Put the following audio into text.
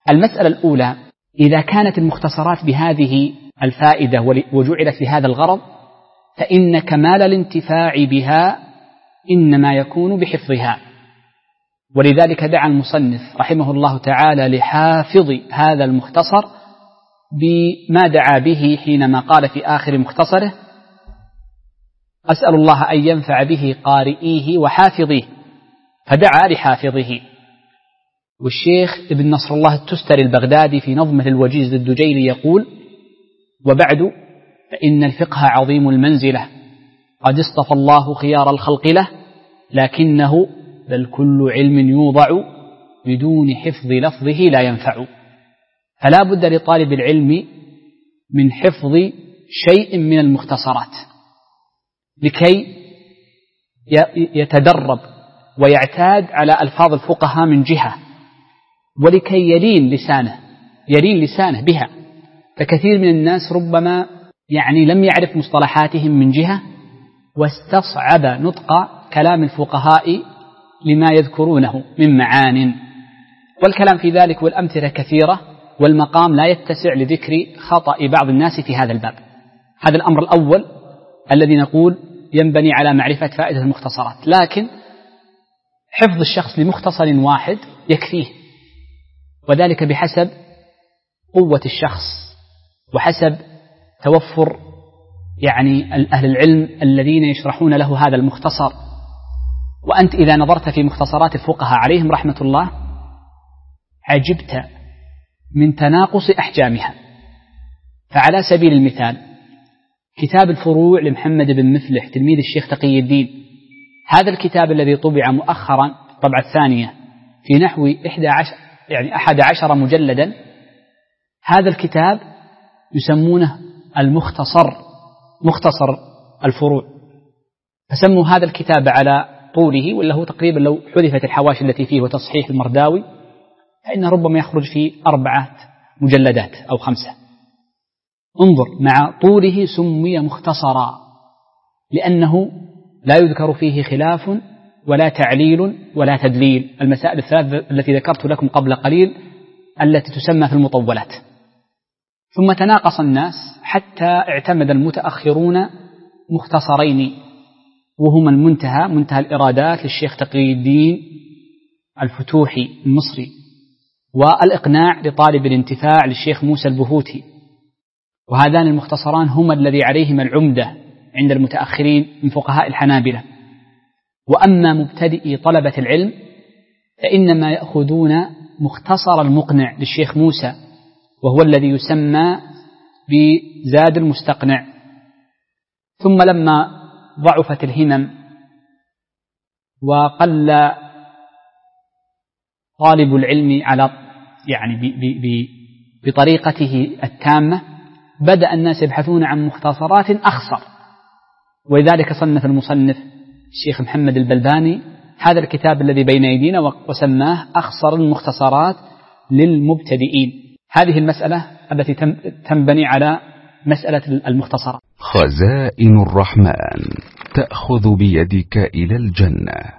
المسألة الأولى: إذا كانت المختصرات بهذه الفائدة وجعلت لهذا الغرض، فإن كمال الانتفاع بها إنما يكون بحفظها. ولذلك دعا المصنف رحمه الله تعالى لحافظ هذا المختصر بما دعا به حينما قال في آخر مختصره: أسأل الله أن ينفع به قارئيه وحافظيه، فدعا لحافظه. والشيخ ابن نصر الله التستري البغدادي في نظمه الوجيز للدجيلي يقول: وبعد فإن الفقه عظيم المنزلة، قد اصطفى الله خيار الخلق له، لكنه بل كل علم يوضع بدون حفظ لفظه لا ينفع. فلا بد لطالب العلم من حفظ شيء من المختصرات لكي يتدرب ويعتاد على ألفاظ الفقهاء من جهة، ولكي يلين لسانه بها. فكثير من الناس ربما لم يعرف مصطلحاتهم من جهة، واستصعب نطق كلام الفقهاء لما يذكرونه من معان، والكلام في ذلك والأمثلة كثيرة، والمقام لا يتسع لذكر خطأ بعض الناس في هذا الباب. هذا الأمر الأول الذي نقول ينبني على معرفة فائدة المختصرات. لكن حفظ الشخص لمختصر واحد يكفيه، وذلك بحسب قوة الشخص وحسب توفر أهل العلم الذين يشرحون له هذا المختصر. وأنت إذا نظرت في مختصرات الفقهاء عليهم رحمة الله عجبت من تناقص أحجامها. فعلى سبيل المثال كتاب الفروع لمحمد بن مفلح تلميذ الشيخ تقي الدين، هذا الكتاب الذي طبع مؤخرا الطبعة الثانية في نحو 11 مجلدا، هذا الكتاب يسمونه مختصر الفروع، فسموا هذا الكتاب على طوله، ولا هو تقريبا لو حذفت الحواشي التي فيه وتصحيح المرداوي فإنه ربما يخرج في 4 مجلدات أو 5. انظر، مع طوله سمي مختصرا لأنه لا يذكر فيه خلاف ولا تعليل ولا تدليل، المسائل الثلاث التي ذكرت لكم قبل قليل التي تسمى في المطولات. ثم تناقص الناس حتى اعتمد المتأخرون مختصرين، وهما منتهى الإرادات للشيخ تقي الدين الفتوحي المصري، والإقناع لطالب الانتفاع للشيخ موسى البهوتي. وهذان المختصران هما الذي عليهما العمدة عند المتأخرين من فقهاء الحنابلة. وأما مبتدئي طلبة العلم فإنما يأخذون مختصر المقنع للشيخ موسى، وهو الذي يسمى بزاد المستقنع. ثم لما ضعفت الهمم وقل طالب العلم على بطريقته التامة، بدأ الناس يبحثون عن مختصرات أخصر، ولذلك صنف المصنف الشيخ محمد البلباني هذا الكتاب الذي بين أيدينا وسماه أخصر المختصرات للمبتدئين. هذه المسألة التي تنبني على مسألة المختصرات. خزائن الرحمن تأخذ بيدك إلى الجنة.